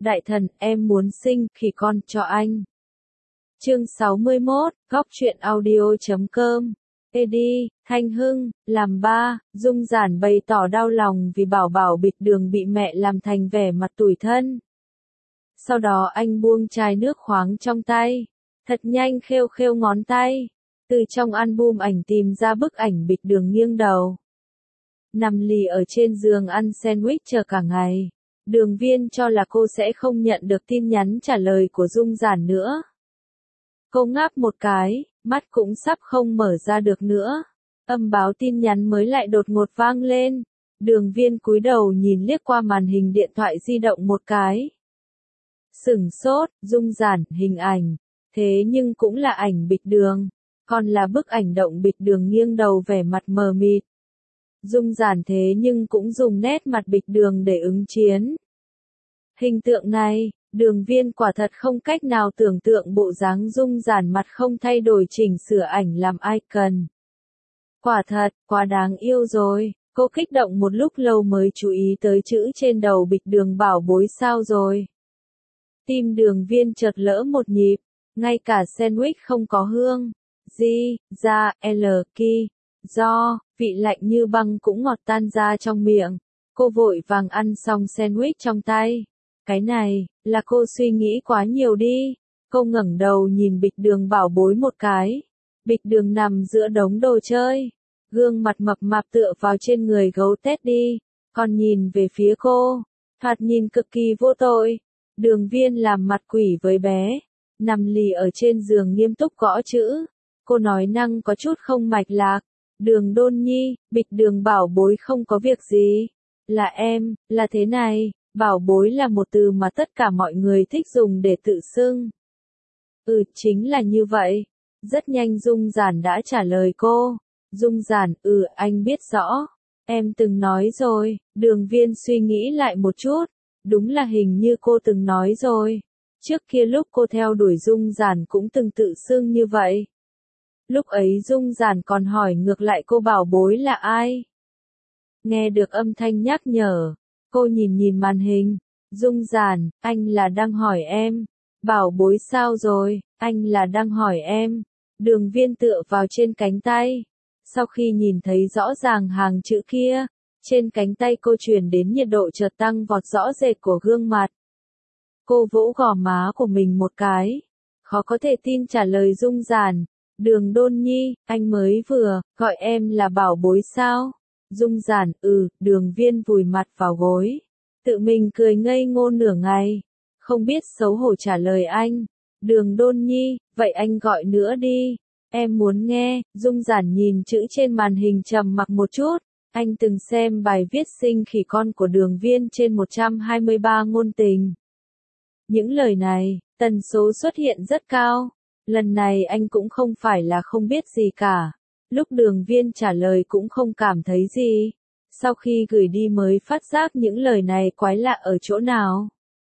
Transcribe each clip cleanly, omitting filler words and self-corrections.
Đại thần, em muốn sinh khỉ con cho anh. Chương 61, góc truyện audio.com. Eddie, Thanh Hưng, làm ba, Dung Giản bày tỏ đau lòng vì Bảo Bảo bịch đường bị mẹ làm thành vẻ mặt tủi thân. Sau đó anh buông chai nước khoáng trong tay, thật nhanh khêu khêu ngón tay, từ trong album ảnh tìm ra bức ảnh bịch đường nghiêng đầu. Nằm lì ở trên giường ăn sandwich chờ cả ngày. Đường Viên cho là cô sẽ không nhận được tin nhắn trả lời của Dung Giản nữa. Cô ngáp một cái, mắt cũng sắp không mở ra được nữa. Âm báo tin nhắn mới lại đột ngột vang lên. Đường Viên cúi đầu nhìn liếc qua màn hình điện thoại di động một cái. Sửng sốt, Dung Giản, hình ảnh. Thế nhưng cũng là ảnh bịch đường. Còn là bức ảnh động bịch đường nghiêng đầu vẻ mặt mờ mịt. Dung Giản thế nhưng cũng dùng nét mặt bịch đường để ứng chiến. Hình tượng này, Đường Viên quả thật không cách nào tưởng tượng bộ dáng Dung Giản mặt không thay đổi chỉnh sửa ảnh làm icon. Quả thật, quá đáng yêu rồi, cô kích động một lúc lâu mới chú ý tới chữ trên đầu bịch đường bảo bối sao rồi. Tim Đường Viên chợt lỡ một nhịp, ngay cả sandwich không có hương. Do, vị lạnh như băng cũng ngọt tan ra trong miệng. Cô vội vàng ăn xong sandwich trong tay. Cái này, là cô suy nghĩ quá nhiều đi. Cô ngẩng đầu nhìn bịch đường bảo bối một cái. Bịch đường nằm giữa đống đồ chơi. Gương mặt mập mạp tựa vào trên người gấu Teddy. Còn nhìn về phía cô. Thoạt nhìn cực kỳ vô tội. Đường Viên làm mặt quỷ với bé. Nằm lì ở trên giường nghiêm túc gõ chữ. Cô nói năng có chút không mạch lạc. Đường Đôn Nhi, bịch đường bảo bối không có việc gì. Là em, là thế này, bảo bối là một từ mà tất cả mọi người thích dùng để tự xưng. Chính là như vậy. Rất nhanh Dung Giản đã trả lời cô. Dung Giản, anh biết rõ. Em từng nói rồi. Đường Viên suy nghĩ lại một chút. Đúng là hình như cô từng nói rồi. Trước kia lúc cô theo đuổi Dung Giản cũng từng tự xưng như vậy. Lúc ấy Dung Giản còn hỏi ngược lại cô bảo bối là ai. Nghe được âm thanh nhắc nhở, cô nhìn màn hình. Dung Giản, anh là đang hỏi em. Bảo bối sao rồi, anh là đang hỏi em. Đường Viên tựa vào trên cánh tay. Sau khi nhìn thấy rõ ràng hàng chữ kia, trên cánh tay cô truyền đến nhiệt độ chợt tăng vọt rõ rệt của gương mặt. Cô vỗ gò má của mình một cái. Khó có thể tin trả lời Dung Giản. Đường Đôn Nhi, anh mới vừa, gọi em là bảo bối sao? Dung Giản, Đường Viên vùi mặt vào gối. Tự mình cười ngây ngô nửa ngày. Không biết xấu hổ trả lời anh. Đường Đôn Nhi, vậy anh gọi nữa đi. Em muốn nghe. Dung Giản nhìn chữ trên màn hình trầm mặc một chút. Anh từng xem bài viết sinh khỉ con của Đường Viên trên 123 ngôn tình. Những lời này, tần số xuất hiện rất cao. Lần này anh cũng không phải là không biết gì cả. Lúc Đường Viên trả lời cũng không cảm thấy gì. Sau khi gửi đi mới phát giác những lời này quái lạ ở chỗ nào.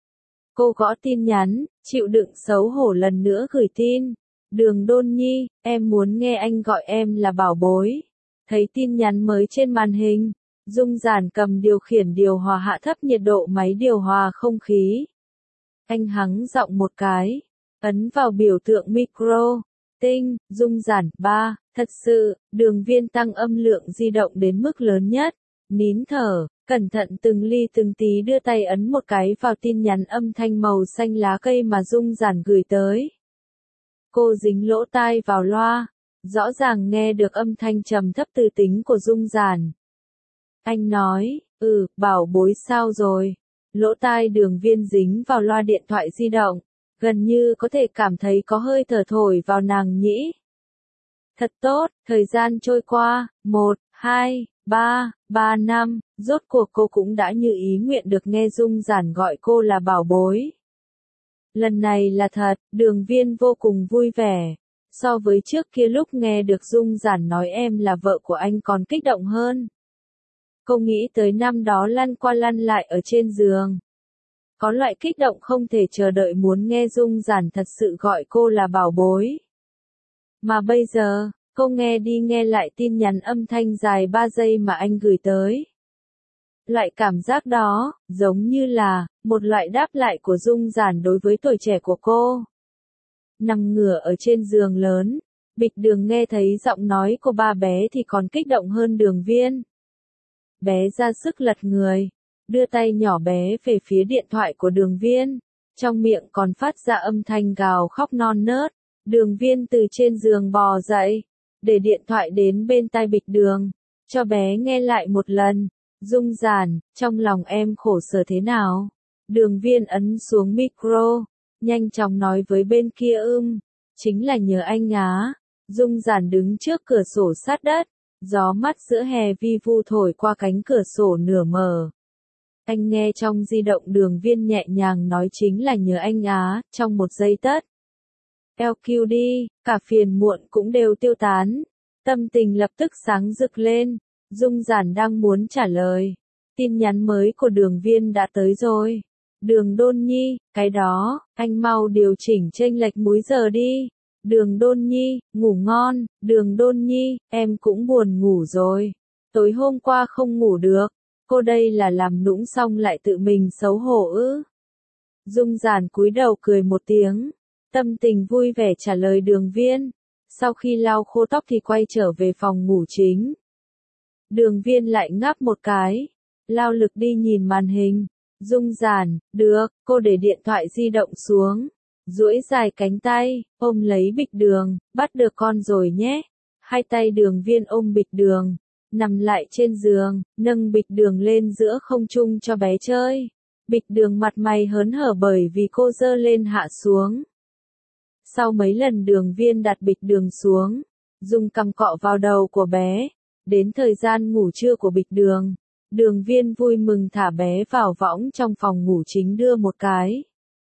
Cô gõ tin nhắn, chịu đựng xấu hổ lần nữa gửi tin. Đường Đôn Nhi, em muốn nghe anh gọi em là bảo bối. Thấy tin nhắn mới trên màn hình. Dung Giản cầm điều khiển điều hòa hạ thấp nhiệt độ máy điều hòa không khí. Anh hắng giọng một cái. Ấn vào biểu tượng micro. Tinh, Dung Giản, 3, thật sự, Đường Viên tăng âm lượng di động đến mức lớn nhất. Nín thở, cẩn thận từng ly từng tí đưa tay ấn một cái vào tin nhắn âm thanh màu xanh lá cây mà Dung Giản gửi tới. Cô dính lỗ tai vào loa, rõ ràng nghe được âm thanh trầm thấp từ tính của Dung Giản. Anh nói, bảo bối sao rồi? Lỗ tai Đường Viên dính vào loa điện thoại di động. Gần như có thể cảm thấy có hơi thở thổi vào nàng nhĩ. Thật tốt, thời gian trôi qua, 1, 2, 3 năm, rốt cuộc cô cũng đã như ý nguyện được nghe Dung Giản gọi cô là bảo bối. Lần này là thật, Đường Viên vô cùng vui vẻ. So với trước kia lúc nghe được Dung Giản nói em là vợ của anh còn kích động hơn. Cô nghĩ tới năm đó lăn qua lăn lại ở trên giường. Có loại kích động không thể chờ đợi muốn nghe Dung Giản thật sự gọi cô là bảo bối. Mà bây giờ, cô nghe đi nghe lại tin nhắn âm thanh dài 3 giây mà anh gửi tới. Loại cảm giác đó, giống như là, một loại đáp lại của Dung Giản đối với tuổi trẻ của cô. Nằm ngửa ở trên giường lớn, Bịch Đường nghe thấy giọng nói của ba bé thì còn kích động hơn Đường Viên. Bé ra sức lật người, đưa tay nhỏ bé về phía điện thoại của Đường Viên, trong miệng còn phát ra âm thanh gào khóc non nớt. Đường Viên từ trên giường bò dậy, để điện thoại đến bên tai Bịch Đường, cho bé nghe lại một lần. Dung Giản, trong lòng em khổ sở thế nào? Đường Viên ấn xuống micro, nhanh chóng nói với bên kia chính là nhớ anh á. Dung Giản đứng trước cửa sổ sát đất, gió mát giữa hè vi vu thổi qua cánh cửa sổ nửa mở. Anh nghe trong di động Đường Viên nhẹ nhàng nói chính là nhớ anh á, trong một giây tất. LQ đi, cả phiền muộn cũng đều tiêu tán. Tâm tình lập tức sáng rực lên. Dung Giản đang muốn trả lời. Tin nhắn mới của Đường Viên đã tới rồi. Đường Đôn Nhi, cái đó, anh mau điều chỉnh chênh lệch múi giờ đi. Đường Đôn Nhi, ngủ ngon. Đường Đôn Nhi, em cũng buồn ngủ rồi. Tối hôm qua không ngủ được. Cô đây là làm nũng xong lại tự mình xấu hổ ư? Dung Giản cúi đầu cười một tiếng. Tâm tình vui vẻ trả lời Đường Viên. Sau khi lau khô tóc thì quay trở về phòng ngủ chính. Đường Viên lại ngáp một cái, lao lực đi nhìn màn hình. Dung Giản, được, cô để điện thoại di động xuống, duỗi dài cánh tay, ôm lấy Bịch Đường, bắt được con rồi nhé. Hai tay Đường Viên ôm Bịch Đường, nằm lại trên giường, nâng Bịch Đường lên giữa không trung cho bé chơi. Bịch Đường mặt mày hớn hở bởi vì cô giơ lên hạ xuống. Sau mấy lần Đường Viên đặt Bịch Đường xuống, dùng cằm cọ vào đầu của bé. Đến thời gian ngủ trưa của Bịch Đường, Đường Viên vui mừng thả bé vào võng trong phòng ngủ chính đưa một cái.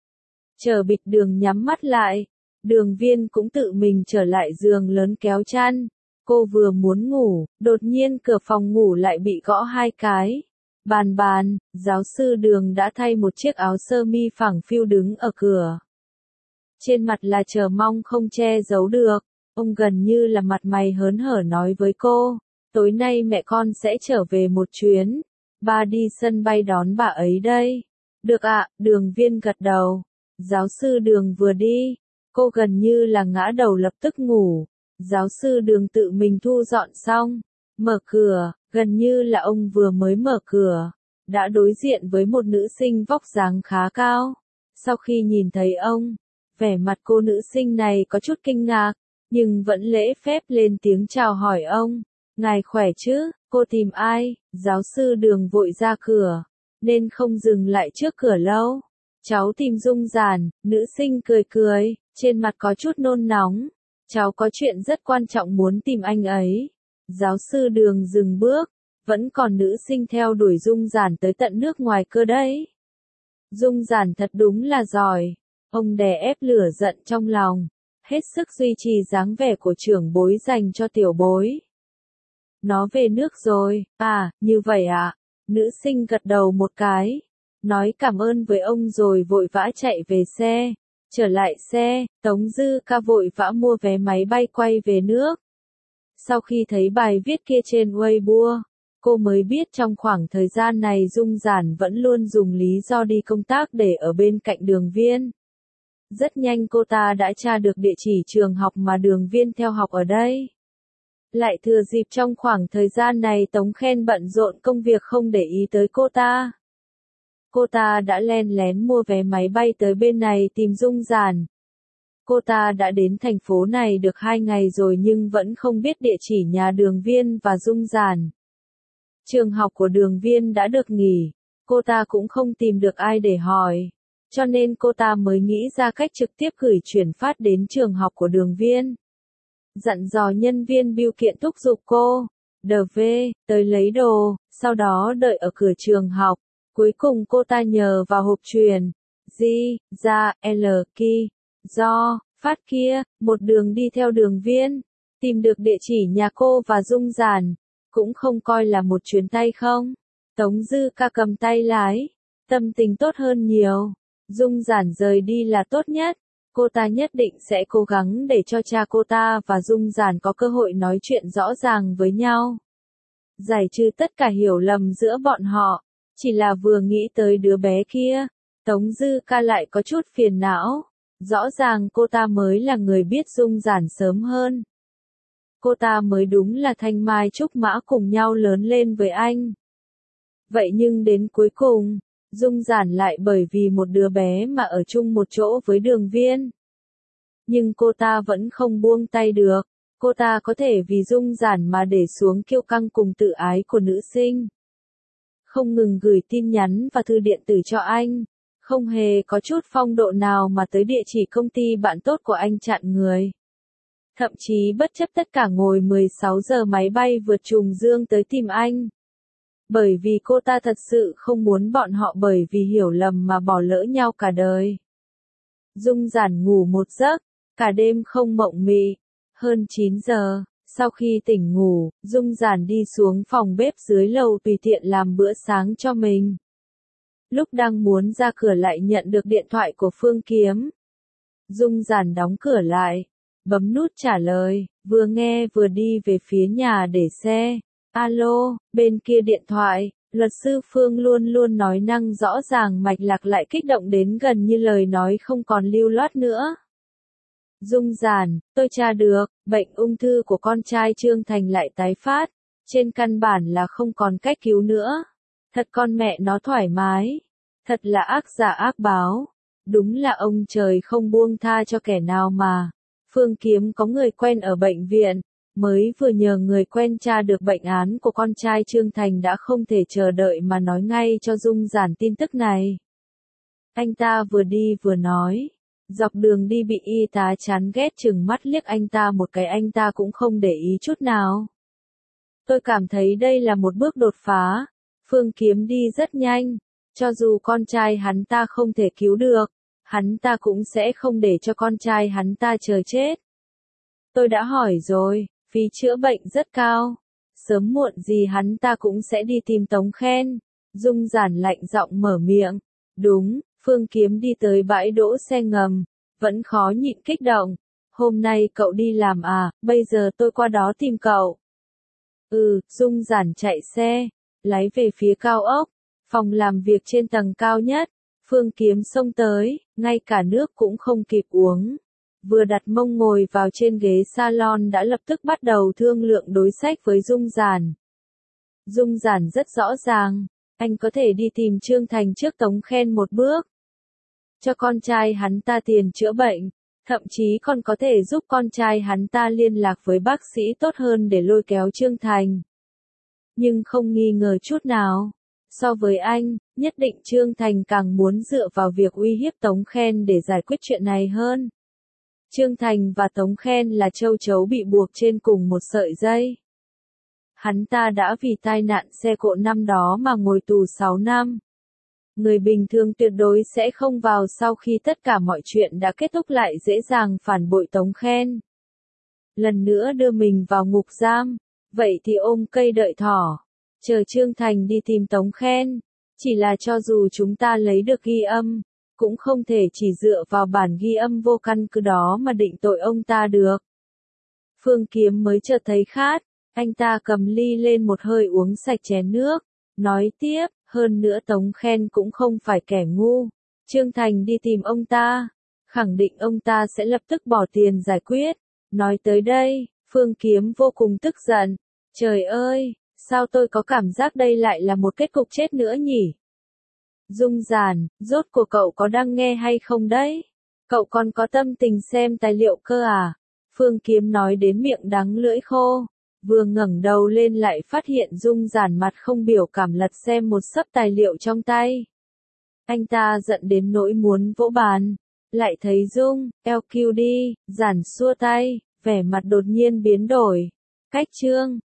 Chờ Bịch Đường nhắm mắt lại, Đường Viên cũng tự mình trở lại giường lớn kéo chăn. Cô vừa muốn ngủ, đột nhiên cửa phòng ngủ lại bị gõ hai cái. Bàn, giáo sư Đường đã thay một chiếc áo sơ mi phẳng phiu đứng ở cửa. Trên mặt là chờ mong không che giấu được, ông gần như là mặt mày hớn hở nói với cô. Tối nay mẹ con sẽ trở về một chuyến. Ba đi sân bay đón bà ấy đây. Được ạ, Đường Viên gật đầu. Giáo sư Đường vừa đi, cô gần như là ngã đầu lập tức ngủ. Giáo sư Đường tự mình thu dọn xong, mở cửa, gần như là ông vừa mới mở cửa, đã đối diện với một nữ sinh vóc dáng khá cao. Sau khi nhìn thấy ông, vẻ mặt cô nữ sinh này có chút kinh ngạc, nhưng vẫn lễ phép lên tiếng chào hỏi ông. Ngài khỏe chứ, cô tìm ai? Giáo sư Đường vội ra cửa, nên không dừng lại trước cửa lâu. Cháu tìm Dung Giản, nữ sinh cười cười, trên mặt có chút nôn nóng. Cháu có chuyện rất quan trọng muốn tìm anh ấy. Giáo sư Đường dừng bước, vẫn còn nữ sinh theo đuổi Dung Giản tới tận nước ngoài cơ đấy. Dung Giản thật đúng là giỏi. Ông đè ép lửa giận trong lòng, hết sức duy trì dáng vẻ của trưởng bối dành cho tiểu bối. Nó về nước rồi, à, như vậy à? Nữ sinh gật đầu một cái, nói cảm ơn với ông rồi vội vã chạy về xe. Trở lại xe, Tống Dư Ca vội vã mua vé máy bay quay về nước. Sau khi thấy bài viết kia trên Weibo, cô mới biết trong khoảng thời gian này Dung Giản vẫn luôn dùng lý do đi công tác để ở bên cạnh Đường Viên. Rất nhanh cô ta đã tra được địa chỉ trường học mà Đường Viên theo học ở đây. Lại thừa dịp trong khoảng thời gian này Tống Khen bận rộn công việc không để ý tới cô ta. Cô ta đã len lén mua vé máy bay tới bên này tìm Dung Giản. Cô ta đã đến thành phố này được 2 ngày rồi nhưng vẫn không biết địa chỉ nhà Đường Viên và Dung Giản. Trường học của Đường Viên đã được nghỉ, cô ta cũng không tìm được ai để hỏi. Cho nên cô ta mới nghĩ ra cách trực tiếp gửi chuyển phát đến trường học của Đường Viên. Dặn dò nhân viên bưu kiện thúc giục cô, DV, tới lấy đồ, sau đó đợi ở cửa trường học. Cuối cùng cô ta nhờ vào hộp truyền, ra, do, phát kia, một đường đi theo Đường Viên, tìm được địa chỉ nhà cô và Dung Giản, cũng không coi là một chuyến tay không. Tống Dư Ca cầm tay lái, tâm tình tốt hơn nhiều. Dung Giản rời đi là tốt nhất. Cô ta nhất định sẽ cố gắng để cho cha cô ta và Dung Giản có cơ hội nói chuyện rõ ràng với nhau. Giải trừ tất cả hiểu lầm giữa bọn họ. Chỉ là vừa nghĩ tới đứa bé kia, Tống Dư Ca lại có chút phiền não. Rõ ràng cô ta mới là người biết Dung Giản sớm hơn. Cô ta mới đúng là thanh mai trúc mã cùng nhau lớn lên với anh. Vậy nhưng đến cuối cùng, Dung Giản lại bởi vì một đứa bé mà ở chung một chỗ với Đường Viên. Nhưng cô ta vẫn không buông tay được, cô ta có thể vì Dung Giản mà để xuống kiêu căng cùng tự ái của nữ sinh. Không ngừng gửi tin nhắn và thư điện tử cho anh, không hề có chút phong độ nào mà tới địa chỉ công ty bạn tốt của anh chặn người. Thậm chí bất chấp tất cả ngồi 16 giờ máy bay vượt trùng dương tới tìm anh. Bởi vì cô ta thật sự không muốn bọn họ bởi vì hiểu lầm mà bỏ lỡ nhau cả đời. Dung Giản ngủ một giấc, cả đêm không mộng mị. Hơn 9 giờ, sau khi tỉnh ngủ, Dung Giản đi xuống phòng bếp dưới lầu tùy tiện làm bữa sáng cho mình. Lúc đang muốn ra cửa lại nhận được điện thoại của Phương Kiếm. Dung Giản đóng cửa lại, bấm nút trả lời, vừa nghe vừa đi về phía nhà để xe. Alo, bên kia điện thoại, luật sư Phương luôn luôn nói năng rõ ràng mạch lạc lại kích động đến gần như lời nói không còn lưu loát nữa. Dung Giản, tôi tra được, bệnh ung thư của con trai Trương Thành lại tái phát, trên căn bản là không còn cách cứu nữa. Thật con mẹ nó thoải mái, thật là ác giả ác báo, đúng là ông trời không buông tha cho kẻ nào mà. Phương Kiếm có người quen ở bệnh viện, mới vừa nhờ người quen tra được bệnh án của con trai Trương Thành đã không thể chờ đợi mà nói ngay cho Dung Giản tin tức này. Anh ta vừa đi vừa nói, dọc đường đi bị y tá chán ghét chừng mắt liếc anh ta một cái anh ta cũng không để ý chút nào. Tôi cảm thấy đây là một bước đột phá, Phương Kiếm đi rất nhanh, cho dù con trai hắn ta không thể cứu được, hắn ta cũng sẽ không để cho con trai hắn ta chờ chết. Tôi đã hỏi rồi, phí chữa bệnh rất cao, sớm muộn gì hắn ta cũng sẽ đi tìm Tống Khen. Dung Giản lạnh giọng mở miệng, đúng. Phương Kiếm đi tới bãi đỗ xe ngầm, vẫn khó nhịn kích động. Hôm nay cậu đi làm à, bây giờ tôi qua đó tìm cậu. Dung Giản chạy xe, lái về phía cao ốc, phòng làm việc trên tầng cao nhất. Phương Kiếm xông tới, ngay cả nước cũng không kịp uống. Vừa đặt mông ngồi vào trên ghế salon đã lập tức bắt đầu thương lượng đối sách với Dung Giản. Dung Giản rất rõ ràng. Anh có thể đi tìm Trương Thành trước Tống Khen một bước. Cho con trai hắn ta tiền chữa bệnh, thậm chí còn có thể giúp con trai hắn ta liên lạc với bác sĩ tốt hơn để lôi kéo Trương Thành. Nhưng không nghi ngờ chút nào, so với anh, nhất định Trương Thành càng muốn dựa vào việc uy hiếp Tống Khen để giải quyết chuyện này hơn. Trương Thành và Tống Khen là châu chấu bị buộc trên cùng một sợi dây. Hắn ta đã vì tai nạn xe cộ năm đó mà ngồi tù 6 năm. Người bình thường tuyệt đối sẽ không vào sau khi tất cả mọi chuyện đã kết thúc lại dễ dàng phản bội Tống Khen. Lần nữa đưa mình vào ngục giam, vậy thì ôm cây đợi thỏ, chờ Trương Thành đi tìm Tống Khen. Chỉ là cho dù chúng ta lấy được ghi âm, cũng không thể chỉ dựa vào bản ghi âm vô căn cứ đó mà định tội ông ta được. Phương Kiếm mới chợt thấy khát. Anh ta cầm ly lên một hơi uống sạch chén nước, nói tiếp, hơn nữa Tống Khen cũng không phải kẻ ngu. Trương Thành đi tìm ông ta, khẳng định ông ta sẽ lập tức bỏ tiền giải quyết. Nói tới đây, Phương Kiếm vô cùng tức giận. Trời ơi, sao tôi có cảm giác đây lại là một kết cục chết nữa nhỉ? Dung Giản, rốt cuộc cậu có đang nghe hay không đấy? Cậu còn có tâm tình xem tài liệu cơ à? Phương Kiếm nói đến miệng đắng lưỡi khô. Vừa ngẩng đầu lên lại phát hiện Dung Giản mặt không biểu cảm lật xem một xấp tài liệu trong tay. Anh ta giận đến nỗi muốn vỗ bàn. Lại thấy Dung, LQD, Giản xua tay, vẻ mặt đột nhiên biến đổi. Cách chương.